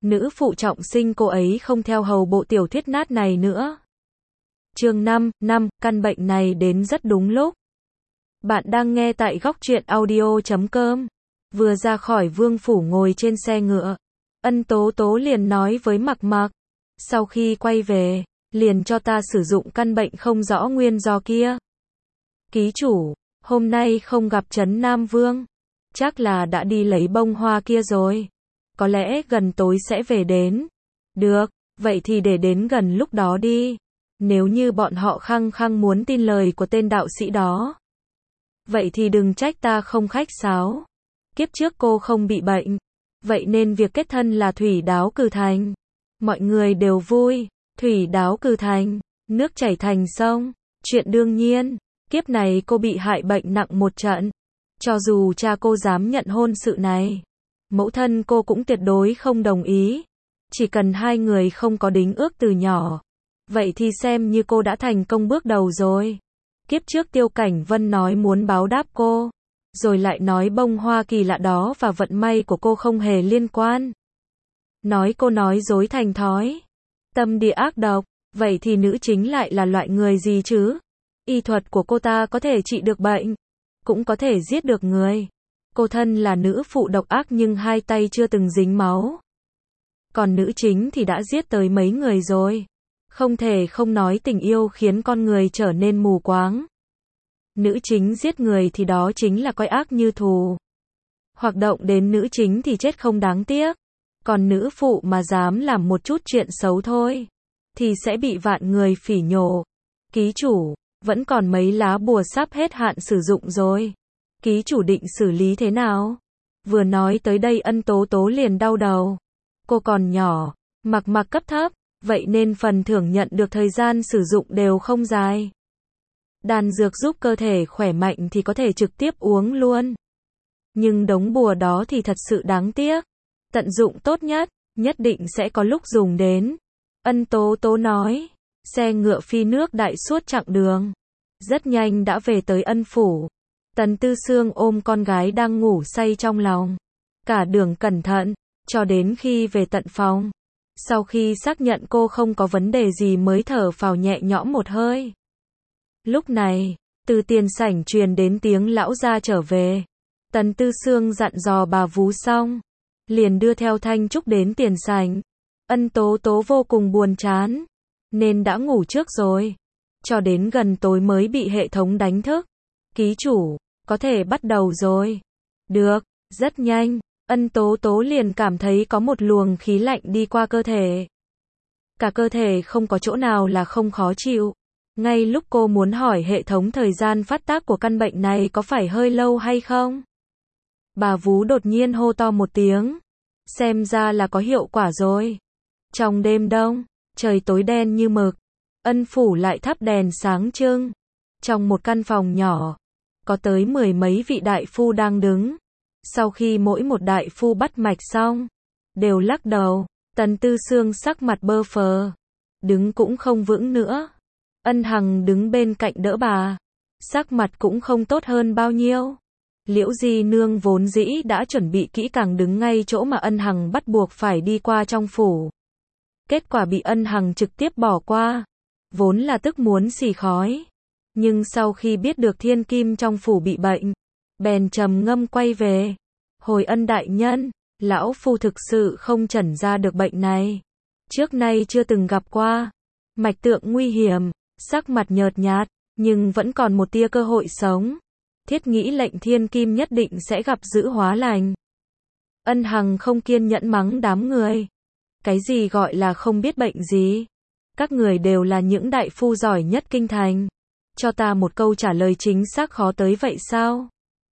nữ phụ trọng sinh cô ấy không theo hầu bộ tiểu thuyết nát này nữa. Chương 5, căn bệnh này đến rất đúng lúc. Bạn đang nghe tại góc truyện audio.com. Vừa ra khỏi vương phủ ngồi trên xe ngựa, Ân Tố Tố liền nói với Mặc Mặc, sau khi quay về, liền cho ta sử dụng căn bệnh không rõ nguyên do kia. Ký chủ, hôm nay không gặp Trấn Nam Vương, chắc là đã đi lấy bông hoa kia rồi. Có lẽ gần tối sẽ về đến. Được, vậy thì để đến gần lúc đó đi. Nếu như bọn họ khăng khăng muốn tin lời của tên đạo sĩ đó, vậy thì đừng trách ta không khách sáo. Kiếp trước cô không bị bệnh, vậy nên việc kết thân là thủy đáo cử thành. Mọi người đều vui, thủy đáo cử thành, nước chảy thành sông, chuyện đương nhiên. Kiếp này cô bị hại bệnh nặng một trận. Cho dù cha cô dám nhận hôn sự này, mẫu thân cô cũng tuyệt đối không đồng ý. Chỉ cần hai người không có đính ước từ nhỏ, vậy thì xem như cô đã thành công bước đầu rồi. Kiếp trước Tiêu Cảnh Vân nói muốn báo đáp cô, rồi lại nói bông hoa kỳ lạ đó và vận may của cô không hề liên quan. Nói cô nói dối thành thói. Tâm địa ác độc, vậy thì nữ chính lại là loại người gì chứ? Y thuật của cô ta có thể trị được bệnh, cũng có thể giết được người. Cô thân là nữ phụ độc ác nhưng hai tay chưa từng dính máu. Còn nữ chính thì đã giết tới mấy người rồi. Không thể không nói tình yêu khiến con người trở nên mù quáng. Nữ chính giết người thì đó chính là coi ác như thù. Hoặc động đến nữ chính thì chết không đáng tiếc. Còn nữ phụ mà dám làm một chút chuyện xấu thôi, thì sẽ bị vạn người phỉ nhổ. Ký chủ, vẫn còn mấy lá bùa sắp hết hạn sử dụng rồi. Ký chủ định xử lý thế nào? Vừa nói tới đây Ân Tố Tố liền đau đầu. Cô còn nhỏ, Mặc Mặc cấp thấp, vậy nên phần thưởng nhận được thời gian sử dụng đều không dài. Đan dược giúp cơ thể khỏe mạnh thì có thể trực tiếp uống luôn. Nhưng đống bùa đó thì thật sự đáng tiếc. Tận dụng tốt nhất, nhất định sẽ có lúc dùng đến. Ân Tố Tố nói. Xe ngựa phi nước đại suốt chặng đường. Rất nhanh đã về tới Ân phủ. Tần Tư Sương ôm con gái đang ngủ say trong lòng. Cả đường cẩn thận, cho đến khi về tận phòng. Sau khi xác nhận cô không có vấn đề gì mới thở phào nhẹ nhõm một hơi. Lúc này, từ tiền sảnh truyền đến tiếng lão gia trở về. Tần Tư Sương dặn dò bà vú xong, liền đưa theo Thanh Trúc đến tiền sảnh. Ân Tố Tố vô cùng buồn chán, nên đã ngủ trước rồi. Cho đến gần tối mới bị hệ thống đánh thức. Ký chủ, có thể bắt đầu rồi. Được, rất nhanh, Ân Tố Tố liền cảm thấy có một luồng khí lạnh đi qua cơ thể. Cả cơ thể không có chỗ nào là không khó chịu. Ngay lúc cô muốn hỏi hệ thống thời gian phát tác của căn bệnh này có phải hơi lâu hay không, bà vú đột nhiên hô to một tiếng. Xem ra là có hiệu quả rồi. Trong đêm đông, trời tối đen như mực, Ân phủ lại thắp đèn sáng trưng. Trong một căn phòng nhỏ, có tới 10 mấy vị đại phu đang đứng. Sau khi mỗi một đại phu bắt mạch xong, đều lắc đầu. Tần Tư Sương sắc mặt bơ phờ, đứng cũng không vững nữa. Ân Hằng đứng bên cạnh đỡ bà, sắc mặt cũng không tốt hơn bao nhiêu. Liễu Di Nương vốn dĩ đã chuẩn bị kỹ càng đứng ngay chỗ mà Ân Hằng bắt buộc phải đi qua trong phủ. Kết quả bị Ân Hằng trực tiếp bỏ qua, vốn là tức muốn xì khói. Nhưng sau khi biết được thiên kim trong phủ bị bệnh, bèn trầm ngâm quay về. Hồi Ân đại nhân, lão phu thực sự không chẩn ra được bệnh này. Trước nay chưa từng gặp qua. Mạch tượng nguy hiểm, sắc mặt nhợt nhạt, nhưng vẫn còn một tia cơ hội sống. Thiết nghĩ lệnh thiên kim nhất định sẽ gặp dữ hóa lành. Ân Hằng không kiên nhẫn mắng đám người. Cái gì gọi là không biết bệnh gì? Các người đều là những đại phu giỏi nhất kinh thành. Cho ta một câu trả lời chính xác khó tới vậy sao?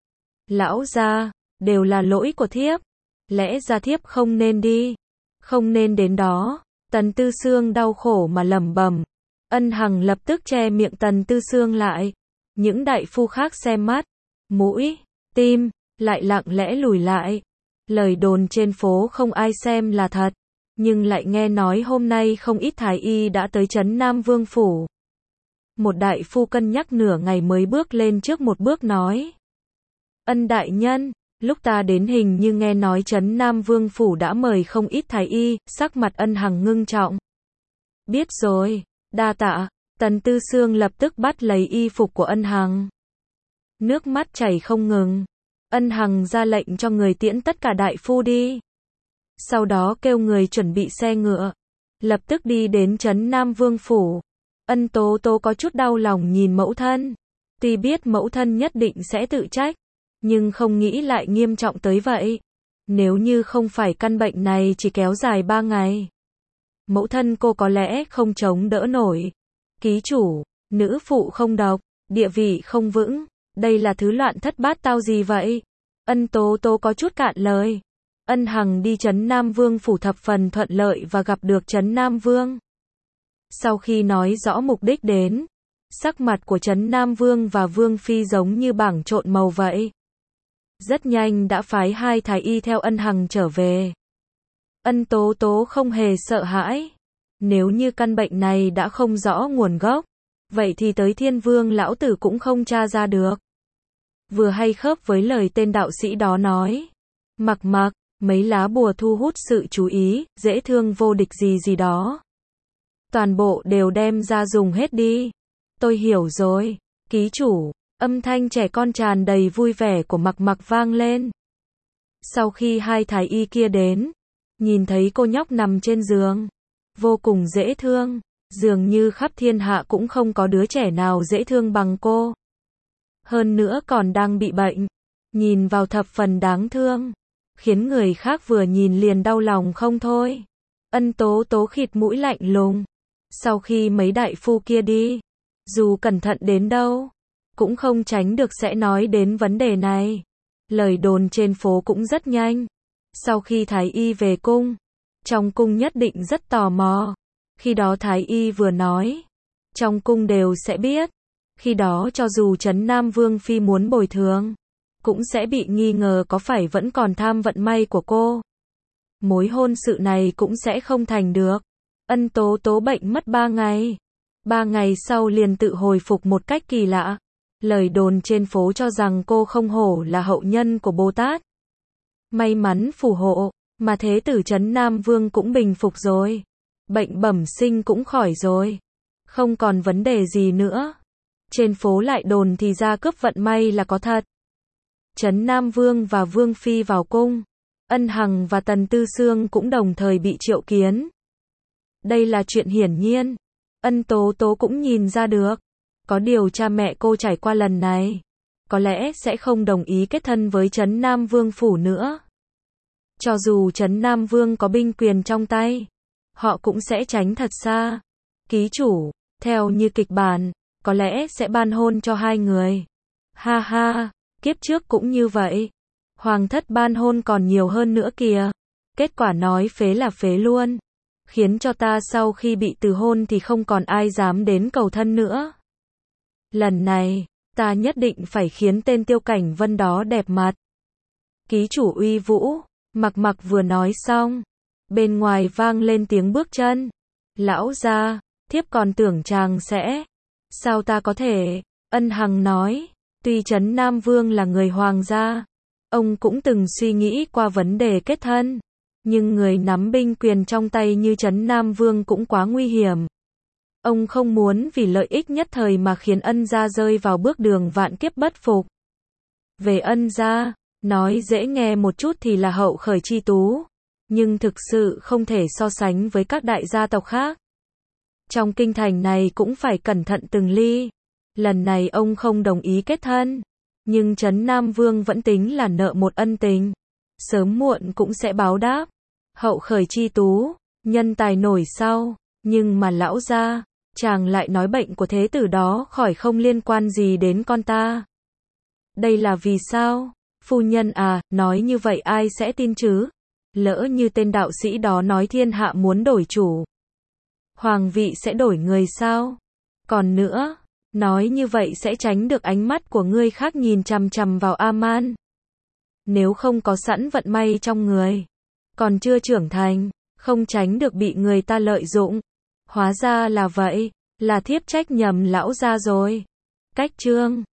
Lão gia, đều là lỗi của thiếp. Lẽ ra thiếp không nên đi, không nên đến đó. Tần Tư Sương đau khổ mà lẩm bẩm. Ân Hằng lập tức che miệng Tần Tư Sương lại. Những đại phu khác xem mắt, mũi, tim, lại lặng lẽ lùi lại. Lời đồn trên phố không ai xem là thật, nhưng lại nghe nói hôm nay không ít thái y đã tới Trấn Nam Vương phủ. Một đại phu cân nhắc nửa ngày mới bước lên trước một bước nói. Ân đại nhân, Lúc ta đến hình như nghe nói Trấn Nam Vương Phủ đã mời không ít thái y, sắc mặt Ân Hằng ngưng trọng. Biết rồi, đa tạ. Tần Tư Sương lập tức bắt lấy y phục của Ân Hằng. Nước mắt chảy không ngừng. Ân Hằng ra lệnh cho người tiễn tất cả đại phu đi. Sau đó kêu người chuẩn bị xe ngựa. Lập tức đi đến Trấn Nam Vương Phủ. Ân Tố Tố có chút đau lòng nhìn mẫu thân. Tuy biết mẫu thân nhất định sẽ tự trách, nhưng không nghĩ lại nghiêm trọng tới vậy. Nếu như không phải căn bệnh này chỉ kéo dài 3 ngày, mẫu thân cô có lẽ không chống đỡ nổi. Ký chủ, nữ phụ không độc, địa vị không vững, đây là thứ loạn thất bát tao gì vậy? Ân Tố Tố có chút cạn lời. Ân Hằng đi Trấn Nam Vương Phủ thập phần thuận lợi và gặp được Trấn Nam Vương. Sau khi nói rõ mục đích đến, sắc mặt của Trấn Nam Vương và Vương Phi giống như bảng trộn màu vậy. Rất nhanh đã phái 2 thái y theo Ân Hằng trở về. Ân Tố Tố không hề sợ hãi. Nếu như căn bệnh này đã không rõ nguồn gốc, vậy thì tới Thiên Vương lão tử cũng không tra ra được. Vừa hay khớp với lời tên đạo sĩ đó nói. Mặc, mấy lá bùa thu hút sự chú ý, dễ thương vô địch gì gì đó. Toàn bộ đều đem ra dùng hết đi. Tôi hiểu rồi, ký chủ. Âm thanh trẻ con tràn đầy vui vẻ của Mặc vang lên. Sau khi 2 thái y kia đến, nhìn thấy cô nhóc nằm trên giường, vô cùng dễ thương, dường như khắp thiên hạ cũng không có đứa trẻ nào dễ thương bằng cô. Hơn nữa còn đang bị bệnh, nhìn vào thập phần đáng thương, khiến người khác vừa nhìn liền đau lòng không thôi. Ân Tố Tố khịt mũi lạnh lùng. Sau khi mấy đại phu kia đi, dù cẩn thận đến đâu, cũng không tránh được sẽ nói đến vấn đề này. Lời đồn trên phố cũng rất nhanh. Sau khi thái y về cung, trong cung nhất định rất tò mò. Khi đó thái y vừa nói, trong cung đều sẽ biết. Khi đó cho dù Trấn Nam Vương Phi muốn bồi thường, cũng sẽ bị nghi ngờ có phải vẫn còn tham vận may của cô. Mối hôn sự này cũng sẽ không thành được. Ân Tố Tố bệnh mất 3 ngày. 3 ngày sau liền tự hồi phục một cách kỳ lạ. Lời đồn trên phố cho rằng cô không hổ là hậu nhân của Bồ Tát. May mắn phù hộ, mà thế tử Trấn Nam Vương cũng bình phục rồi. Bệnh bẩm sinh cũng khỏi rồi. Không còn vấn đề gì nữa. Trên phố lại đồn thì ra cướp vận may là có thật. Trấn Nam Vương và Vương Phi vào cung. Ân Hằng và Tần Tư Sương cũng đồng thời bị triệu kiến. Đây là chuyện hiển nhiên. Ân Tố Tố cũng nhìn ra được. Có điều cha mẹ cô trải qua lần này, có lẽ sẽ không đồng ý kết thân với Trấn Nam Vương Phủ nữa. Cho dù Trấn Nam Vương có binh quyền trong tay, họ cũng sẽ tránh thật xa. Ký chủ, theo như kịch bản, có lẽ sẽ ban hôn cho 2 người. Ha ha, kiếp trước cũng như vậy. Hoàng thất ban hôn còn nhiều hơn nữa kìa. Kết quả nói phế là phế luôn. Khiến cho ta sau khi bị từ hôn thì không còn ai dám đến cầu thân nữa. Lần này, ta nhất định phải khiến tên Tiêu Cảnh Vân đó đẹp mặt. Ký chủ uy vũ. Mặc vừa nói xong, bên ngoài vang lên tiếng bước chân. Lão gia, thiếp còn tưởng chàng sẽ. Sao ta có thể? Ân Hằng nói, tuy Trấn Nam Vương là người hoàng gia, ông cũng từng suy nghĩ qua vấn đề kết thân. Nhưng người nắm binh quyền trong tay như Trấn Nam Vương cũng quá nguy hiểm. Ông không muốn vì lợi ích nhất thời mà khiến Ân gia rơi vào bước đường vạn kiếp bất phục. Về Ân gia, nói dễ nghe một chút thì là hậu khởi chi tú, nhưng thực sự không thể so sánh với các đại gia tộc khác. Trong kinh thành này cũng phải cẩn thận từng ly. Lần này ông không đồng ý kết thân, nhưng Trấn Nam Vương vẫn tính là nợ một ân tình. Sớm muộn cũng sẽ báo đáp. Hậu khởi chi tú, nhân tài nổi sau, nhưng mà lão gia, chàng lại nói bệnh của thế tử đó khỏi không liên quan gì đến con ta. Đây là vì sao? Phu nhân à, nói như vậy ai sẽ tin chứ? Lỡ như tên đạo sĩ đó nói thiên hạ muốn đổi chủ, hoàng vị sẽ đổi người sao? Còn nữa, nói như vậy sẽ tránh được ánh mắt của người khác nhìn chằm chằm vào A-man. Nếu không có sẵn vận may trong người, còn chưa trưởng thành, không tránh được bị người ta lợi dụng. Hóa ra là vậy, là thiếp trách nhầm lão gia rồi. Cách chương